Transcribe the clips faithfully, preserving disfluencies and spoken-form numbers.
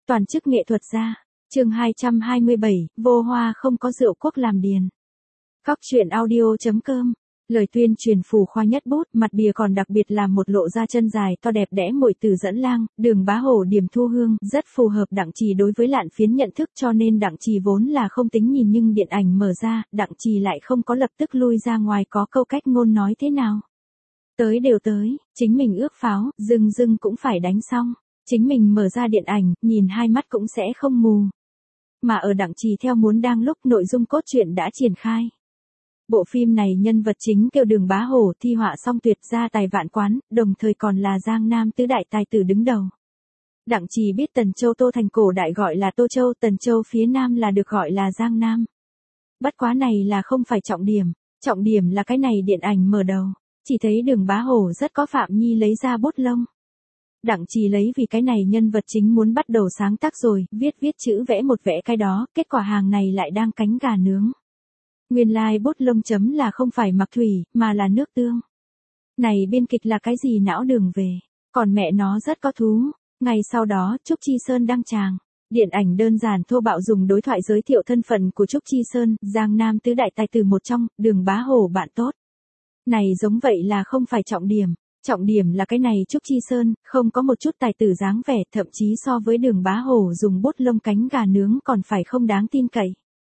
Toàn chức nghệ thuật gia. Chương hai trăm hai mươi bảy, vô hoa không có rượu quốc làm điền. Góc truyện audio.com. Lời tuyên truyền phù khoa nhất bút, mặt bìa còn đặc biệt là một lộ ra chân dài to đẹp đẽ muội tử dẫn lang, Đường Bá Hổ điểm thu hương, rất phù hợp Đặng Trì đối với Lạn Phiến nhận thức, cho nên Đặng Trì vốn là không tính nhìn, nhưng điện ảnh mở ra, Đặng Trì lại không có lập tức lui ra ngoài, có câu cách ngôn nói thế nào? Tới đều tới, chính mình ước pháo, dưng dưng cũng phải đánh xong. Chính mình mở ra điện ảnh, nhìn hai mắt cũng sẽ không mù. Mà ở Đặng Trì theo muốn đang lúc nội dung cốt truyện đã triển khai. Bộ phim này nhân vật chính kêu Đường Bá Hổ, thi họa song tuyệt, gia tài vạn quán, đồng thời còn là Giang Nam tứ đại tài tử đứng đầu. Đặng Trì biết Tần Châu Tô Thành cổ đại gọi là Tô Châu, Tần Châu phía Nam là được gọi là Giang Nam. Bất quá này là không phải trọng điểm, trọng điểm là cái này điện ảnh mở đầu. Chỉ thấy Đường Bá Hổ rất có Phạm Nhi lấy ra bút lông. Đặng Trì lấy vì cái này nhân vật chính muốn bắt đầu sáng tác rồi, viết viết chữ vẽ một vẽ cái đó, kết quả hàng này lại đang cánh gà nướng. Nguyên lai like bút lông chấm là không phải mặc thủy, mà là nước tương. Này biên kịch là cái gì não đường về, còn mẹ nó rất có thú. Ngày sau đó, Trúc Chi Sơn đăng tràng. Điện ảnh đơn giản thô bạo dùng đối thoại giới thiệu thân phận của Trúc Chi Sơn, Giang Nam tứ đại tài tử một trong, Đường Bá Hổ bạn tốt. Này giống vậy là không phải trọng điểm. Trọng điểm là cái này Trúc Chi Sơn, không có một chút tài tử dáng vẻ, thậm chí so với Đường Bá Hổ dùng bút lông cánh gà nướng còn phải không đáng tin cậy.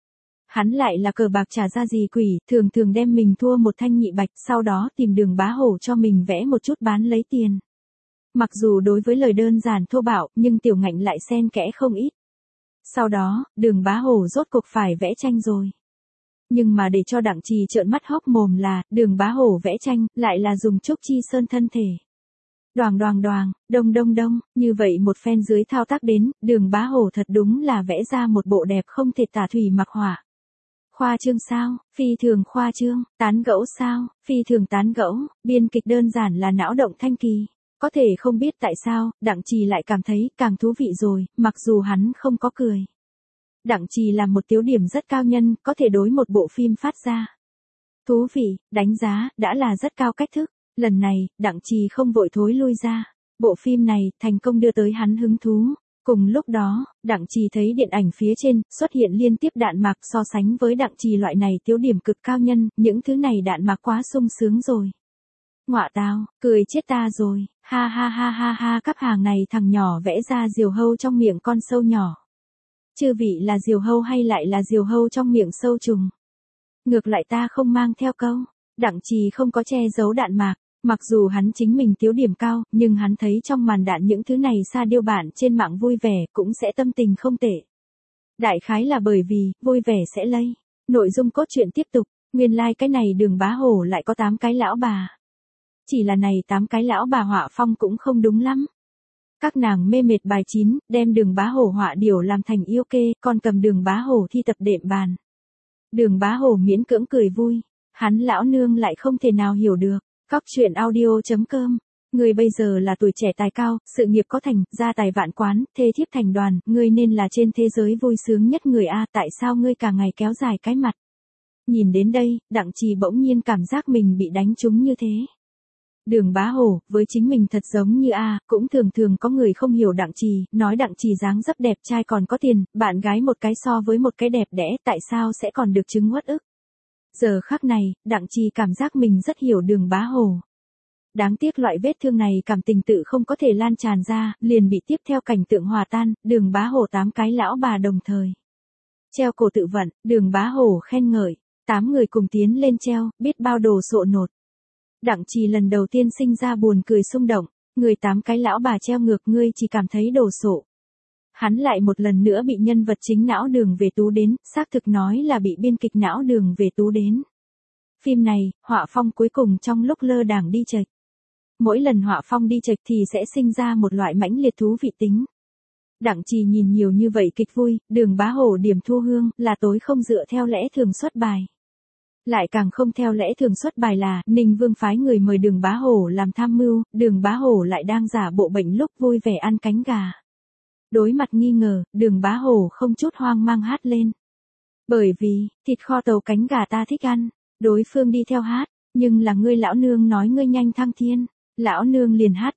Hắn lại là cờ bạc trả ra gì quỷ, thường thường đem mình thua một thanh nhị bạch, sau đó tìm Đường Bá Hổ cho mình vẽ một chút bán lấy tiền. Mặc dù đối với lời đơn giản thô bạo, nhưng Tiểu Ngạnh lại xen kẽ không ít. Sau đó, Đường Bá Hổ rốt cuộc phải vẽ tranh rồi. Nhưng mà để cho Đặng Trì trợn mắt hốc mồm là, Đường Bá Hổ vẽ tranh, lại là dùng Trúc Chi Sơn thân thể. Đoàng đoàng đoàng, đông đông đông, như vậy một phen dưới thao tác đến, Đường Bá Hổ thật đúng là vẽ ra một bộ đẹp không thể tả thủy mặc họa. Khoa trương sao, phi thường khoa trương, tán gẫu sao, phi thường tán gẫu, biên kịch đơn giản là não động thanh kỳ. Có thể không biết tại sao, Đặng Trì lại cảm thấy càng thú vị rồi, mặc dù hắn không có cười. Đặng Trì là một tiêu điểm rất cao nhân, có thể đối một bộ phim phát ra. Thú vị, đánh giá, đã là rất cao cách thức. Lần này, Đặng Trì không vội thối lui ra. Bộ phim này, thành công đưa tới hắn hứng thú. Cùng lúc đó, Đặng Trì thấy điện ảnh phía trên, xuất hiện liên tiếp đạn mạc, so sánh với Đặng Trì loại này tiêu điểm cực cao nhân, những thứ này đạn mạc quá sung sướng rồi. Ngọa tao, cười chết ta rồi, ha ha ha ha ha, cấp hàng này thằng nhỏ vẽ ra diều hâu trong miệng con sâu nhỏ. Chư vị là diều hâu hay lại là diều hâu trong miệng sâu trùng? Ngược lại ta không mang theo câu. Đặng Trì không có che giấu đạn mạc, mặc dù hắn chính mình tiêu điểm cao, nhưng hắn thấy trong màn đạn những thứ này xa điêu bản trên mạng vui vẻ, cũng sẽ tâm tình không tệ. Đại khái là bởi vì, vui vẻ sẽ lây. Nội dung cốt truyện tiếp tục, nguyên lai like cái này Đường Bá Hổ lại có tám cái lão bà. Chỉ là này tám cái lão bà họa phong cũng không đúng lắm. Các nàng mê mệt bài chín, đem Đường Bá Hổ họa điểu làm thành yêu kê, còn cầm Đường Bá Hổ thi tập đệm bàn. Đường Bá Hổ miễn cưỡng cười vui, hắn lão nương lại không thể nào hiểu được. Góc truyện audio.com. Người bây giờ là tuổi trẻ tài cao, sự nghiệp có thành, gia tài vạn quán, thê thiếp thành đoàn, ngươi nên là trên thế giới vui sướng nhất người a, tại sao ngươi cả ngày kéo dài cái mặt? Nhìn đến đây, Đặng Trì bỗng nhiên cảm giác mình bị đánh trúng như thế. Đường Bá Hổ, với chính mình thật giống như a, cũng thường thường có người không hiểu Đặng Trì, nói Đặng Trì dáng dấp đẹp trai còn có tiền, bạn gái một cái so với một cái đẹp đẽ, tại sao sẽ còn được chứng uất ức. Giờ khắc này, Đặng Trì cảm giác mình rất hiểu Đường Bá Hổ. Đáng tiếc loại vết thương này cảm tình tự không có thể lan tràn ra, liền bị tiếp theo cảnh tượng hòa tan, Đường Bá Hổ tám cái lão bà đồng thời. Treo cổ tự vận, Đường Bá Hổ khen ngợi, tám người cùng tiến lên treo, biết bao đồ sộ nột. Đặng Trì lần đầu tiên sinh ra buồn cười xung động, người tám cái lão bà treo ngược ngươi chỉ cảm thấy đồ sộ. Hắn lại một lần nữa bị nhân vật chính não đường về tú đến, xác thực nói là bị biên kịch não đường về tú đến. Phim này, họa phong cuối cùng trong lúc lơ đảng đi chệch. Mỗi lần họa phong đi chệch thì sẽ sinh ra một loại mãnh liệt thú vị tính. Đặng Trì nhìn nhiều như vậy kịch vui, Đường Bá Hổ điểm thu hương, là tối không dựa theo lẽ thường xuất bài. Lại càng không theo lẽ thường xuất bài là, Ninh Vương phái người mời Đường Bá Hổ làm tham mưu, Đường Bá Hổ lại đang giả bộ bệnh lúc vui vẻ ăn cánh gà. Đối mặt nghi ngờ, Đường Bá Hổ không chút hoang mang hát lên. Bởi vì, thịt kho tàu cánh gà ta thích ăn, đối phương đi theo hát, nhưng là ngươi lão nương nói ngươi nhanh thăng thiên, lão nương liền hát tiếp,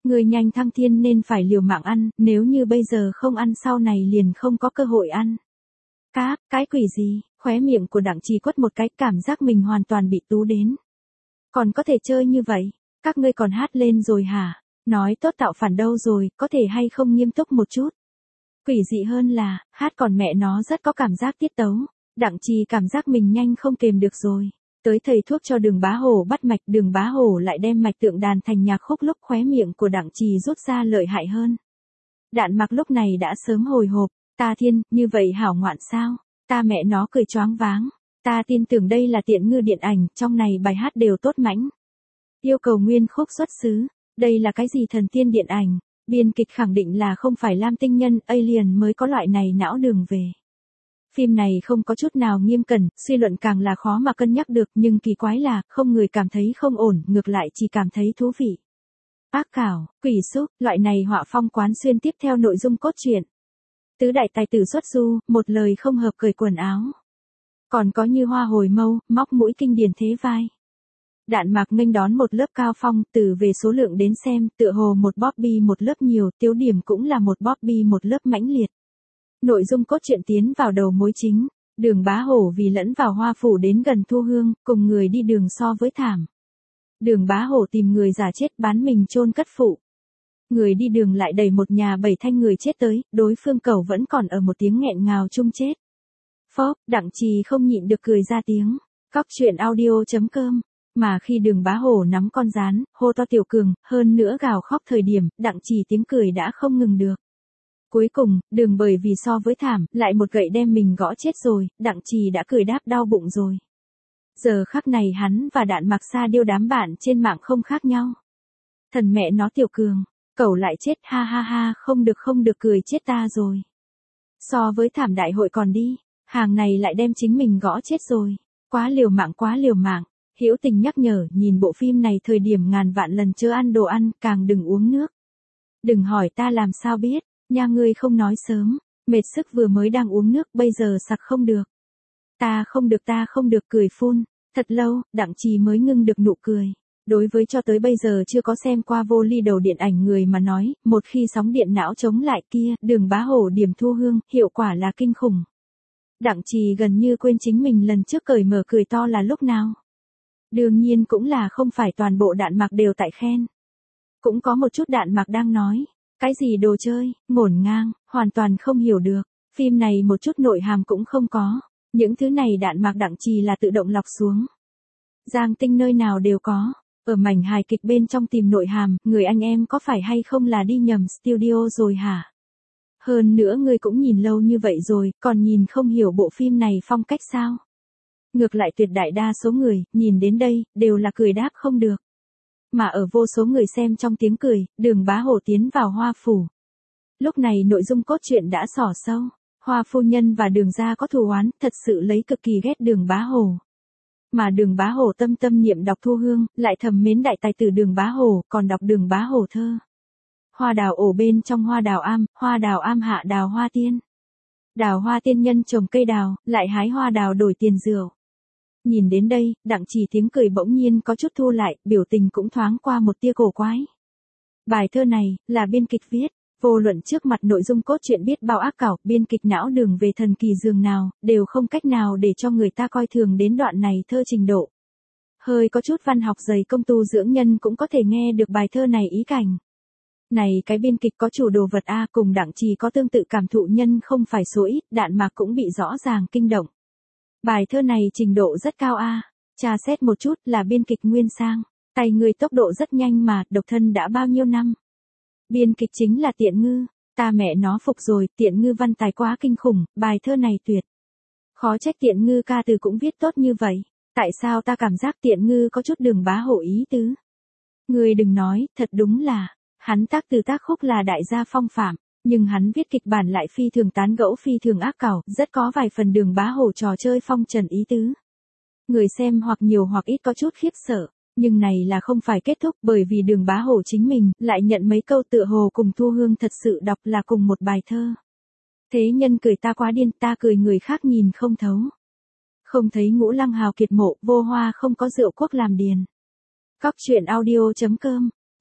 Người nhanh thăng thiên nên phải liều mạng ăn, nếu như bây giờ không ăn sau này liền không có cơ hội ăn. Các, cái quỷ gì, khóe miệng của Đặng Trì quất một cái, cảm giác mình hoàn toàn bị tú đến. Còn có thể chơi như vậy, các ngươi còn hát lên rồi hả? Nói tốt tạo phản đâu rồi, có thể hay không nghiêm túc một chút. Quỷ dị hơn là, hát còn mẹ nó rất có cảm giác tiết tấu. Đặng Trì cảm giác mình nhanh không kềm được rồi. Tới thầy thuốc cho Đường Bá Hổ bắt mạch, Đường Bá Hổ lại đem mạch tượng đàn thành nhạc khúc, lúc khóe miệng của Đặng Trì rút ra lợi hại hơn. Đạn Mặc lúc này đã sớm hồi hộp, ta thiên, như vậy hảo ngoạn sao? Ta mẹ nó cười choáng váng. Ta tin tưởng đây là Tiện Ngư điện ảnh, trong này bài hát đều tốt mãnh. Yêu cầu nguyên khúc xuất xứ, đây là cái gì thần tiên điện ảnh? Biên kịch khẳng định là không phải Lam Tinh Nhân, Alien mới có loại này não đường về. Phim này không có chút nào nghiêm cẩn, suy luận càng là khó mà cân nhắc được, nhưng kỳ quái là, không người cảm thấy không ổn, ngược lại chỉ cảm thấy thú vị. Ác cảo, quỷ xúc, loại này họa phong quán xuyên tiếp theo nội dung cốt truyện. Tứ đại tài tử xuất du, một lời không hợp cởi quần áo. Còn có như hoa hồi mâu, móc mũi kinh điển thế vai. Đạn Mặc nghênh đón một lớp cao phong, từ về số lượng đến xem, tựa hồ một Bobby một lớp nhiều, tiêu điểm cũng là một Bobby một lớp mãnh liệt. Nội dung cốt truyện tiến vào đầu mối chính, Đường Bá Hổ vì lẫn vào Hoa Phủ đến gần Thu Hương, cùng người đi đường so với thảm. Đường Bá Hổ tìm người giả chết bán mình chôn cất phụ. Người đi đường lại đẩy một nhà bảy thanh người chết tới, đối phương cầu vẫn còn ở một tiếng nghẹn ngào chung chết. Phóp, Đặng Trì không nhịn được cười ra tiếng. Cóc truyện audio chấm com. Mà khi Đường Bá Hổ nắm con rán, hô to Tiểu Cường, hơn nữa gào khóc thời điểm, Đặng Trì tiếng cười đã không ngừng được. Cuối cùng, Đường bởi vì so với thảm, lại một gậy đem mình gõ chết rồi, Đặng Trì đã cười đáp đau bụng rồi. Giờ khắc này hắn và Đạn Mặc Sa Điêu đám bạn trên mạng không khác nhau. Thần mẹ nó Tiểu Cường, cậu lại chết, ha ha ha, không được không được, cười chết ta rồi. So với thảm đại hội còn đi, hàng này lại đem chính mình gõ chết rồi. Quá liều mạng, quá liều mạng. Hữu Tình nhắc nhở, nhìn bộ phim này thời điểm ngàn vạn lần chớ ăn đồ ăn, càng đừng uống nước. Đừng hỏi ta làm sao biết, nhà ngươi không nói sớm, mệt sức vừa mới đang uống nước, bây giờ sặc không được. Ta không được, ta không được, cười phun. Thật lâu, Đặng Trì mới ngưng được nụ cười. Đối với cho tới bây giờ chưa có xem qua vô ly đầu điện ảnh người mà nói, một khi sóng điện não chống lại kia, Đường Bá Hổ điểm Thu Hương, hiệu quả là kinh khủng. Đặng Trì gần như quên chính mình lần trước cởi mở cười to là lúc nào. Đương nhiên cũng là không phải toàn bộ Đạn Mặc đều tại khen. Cũng có một chút Đạn Mặc đang nói, cái gì đồ chơi, ngổn ngang, hoàn toàn không hiểu được. Phim này một chút nội hàm cũng không có. Những thứ này Đạn Mặc Đặng Trì là tự động lọc xuống. Giang Tinh nơi nào đều có. Ở mảnh hài kịch bên trong tìm nội hàm, người anh em có phải hay không là đi nhầm studio rồi hả? Hơn nữa người cũng nhìn lâu như vậy rồi, còn nhìn không hiểu bộ phim này phong cách sao? Ngược lại tuyệt đại đa số người, nhìn đến đây, đều là cười đáp không được. Mà ở vô số người xem trong tiếng cười, Đường Bá Hổ tiến vào Hoa Phủ. Lúc này nội dung cốt truyện đã xỏ sâu. Hoa phu nhân và Đường gia có thù oán, thật sự lấy cực kỳ ghét Đường Bá Hổ. Mà Đường Bá Hổ tâm tâm niệm đọc Thu Hương, lại thầm mến đại tài tử Đường Bá Hổ, còn đọc Đường Bá Hổ thơ. Hoa đào ổ bên trong hoa đào am, hoa đào am hạ đào hoa tiên. Đào hoa tiên nhân trồng cây đào, lại hái hoa đào đổi tiền rượu. Nhìn đến đây, Đặng Trì tiếng cười bỗng nhiên có chút thu lại, biểu tình cũng thoáng qua một tia cổ quái. Bài thơ này, là biên kịch viết. Vô luận trước mặt nội dung cốt truyện biết bao ác cảo, biên kịch não đường về thần kỳ dường nào, đều không cách nào để cho người ta coi thường đến đoạn này thơ trình độ. Hơi có chút văn học dày công tu dưỡng nhân cũng có thể nghe được bài thơ này ý cảnh. Này cái biên kịch có chủ đồ vật A cùng Đặng Trì có tương tự cảm thụ nhân không phải số ít, Đạn Mặc cũng bị rõ ràng kinh động. Bài thơ này trình độ rất cao A, tra xét một chút là biên kịch Nguyên Sang, tay người tốc độ rất nhanh mà, độc thân đã bao nhiêu năm. Biên kịch chính là Tiện Ngư, ta mẹ nó phục rồi, Tiện Ngư văn tài quá kinh khủng, bài thơ này tuyệt. Khó trách Tiện Ngư ca từ cũng viết tốt như vậy, tại sao ta cảm giác Tiện Ngư có chút Đường Bá Hổ ý tứ. Người đừng nói, thật đúng là, hắn tác từ tác khúc là đại gia phong phạm, nhưng hắn viết kịch bản lại phi thường tán gẫu phi thường ác cảo, rất có vài phần Đường Bá Hổ trò chơi phong trần ý tứ. Người xem hoặc nhiều hoặc ít có chút khiếp sợ. Nhưng này là không phải kết thúc bởi vì Đường Bá Hổ chính mình lại nhận mấy câu tựa hồ cùng Thu Hương thật sự đọc là cùng một bài thơ. Thế nhân cười ta quá điên, ta cười người khác nhìn không thấu. Không thấy Ngũ Lăng hào kiệt mộ, vô hoa không có rượu quốc làm điền. Cóc truyện audio chấm com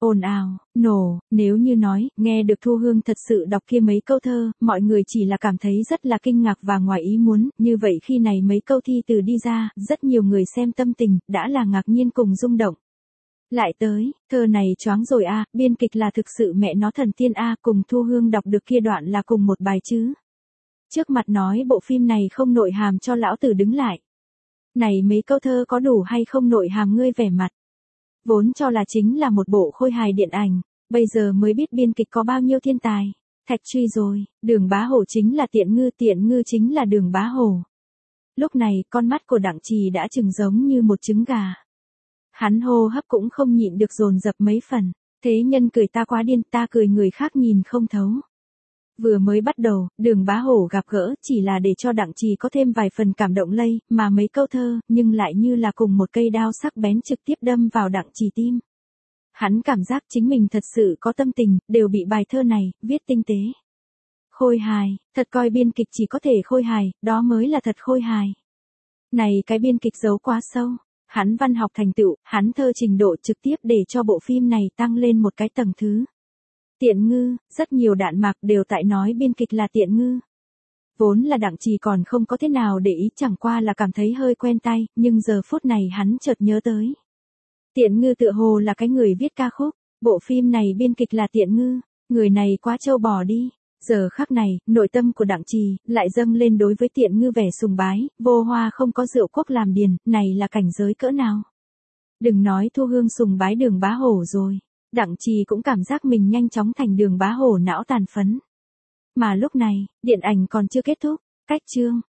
Ồn ào, nổ, nếu như nói, nghe được Thu Hương thật sự đọc kia mấy câu thơ, mọi người chỉ là cảm thấy rất là kinh ngạc và ngoài ý muốn, như vậy khi này mấy câu thi từ đi ra, rất nhiều người xem tâm tình, đã là ngạc nhiên cùng rung động. Lại tới, thơ này choáng rồi a, biên kịch là thực sự mẹ nó thần tiên a, cùng Thu Hương đọc được kia đoạn là cùng một bài chứ. Trước mặt nói bộ phim này không nội hàm cho lão tử đứng lại. Này mấy câu thơ có đủ hay không nội hàm ngươi vẻ mặt. Vốn cho là chính là một bộ khôi hài điện ảnh, bây giờ mới biết biên kịch có bao nhiêu thiên tài. Thạch truy rồi, Đường Bá Hổ chính là Tiện Ngư, Tiện Ngư chính là Đường Bá Hổ. Lúc này, con mắt của Đặng Trì đã trừng giống như một trứng gà. Hắn hô hấp cũng không nhịn được dồn dập mấy phần, thế nhân cười ta quá điên, ta cười người khác nhìn không thấu. Vừa mới bắt đầu, Đường Bá Hổ gặp gỡ chỉ là để cho Đặng Trì có thêm vài phần cảm động lây, mà mấy câu thơ, nhưng lại như là cùng một cây đao sắc bén trực tiếp đâm vào Đặng Trì tim. Hắn cảm giác chính mình thật sự có tâm tình, đều bị bài thơ này, viết tinh tế. Khôi hài, thật coi biên kịch chỉ có thể khôi hài, đó mới là thật khôi hài. Này cái biên kịch giấu quá sâu, hắn văn học thành tựu, hắn thơ trình độ trực tiếp để cho bộ phim này tăng lên một cái tầng thứ. Tiện Ngư, rất nhiều đạn mạc đều tại nói biên kịch là Tiện Ngư. Vốn là Đặng Trì còn không có thế nào để ý, chẳng qua là cảm thấy hơi quen tay, nhưng giờ phút này hắn chợt nhớ tới. Tiện Ngư tựa hồ là cái người viết ca khúc, bộ phim này biên kịch là Tiện Ngư, người này quá trâu bò đi. Giờ khắc này, nội tâm của Đặng Trì lại dâng lên đối với Tiện Ngư vẻ sùng bái, vô hoa không có rượu quốc làm điền, này là cảnh giới cỡ nào. Đừng nói Thu Hương sùng bái Đường Bá Hổ rồi. Đặng Trì cũng cảm giác mình nhanh chóng thành Đường Bá Hổ não tàn phấn. Mà lúc này, điện ảnh còn chưa kết thúc, cách chương.